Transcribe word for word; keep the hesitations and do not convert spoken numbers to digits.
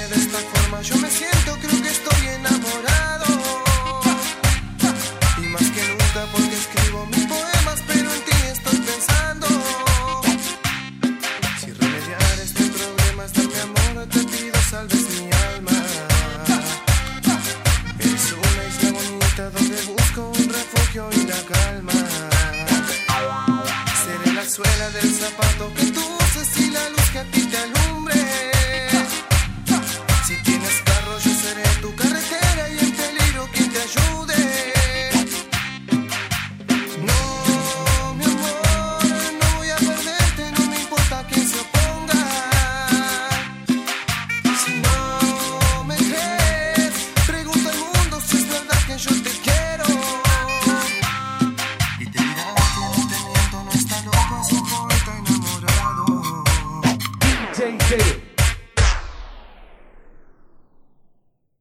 de esta forma yo me siento, creo que estoy enamorado. Y más que nunca porque escribo mis poemas, pero en ti estoy pensando. Si remediar este problema está mi amor, te pido salves mi alma. Eres una isla bonita donde busco un refugio y la calma. Seré la suela del zapato que tú uses y la luz que a ti te alumbra.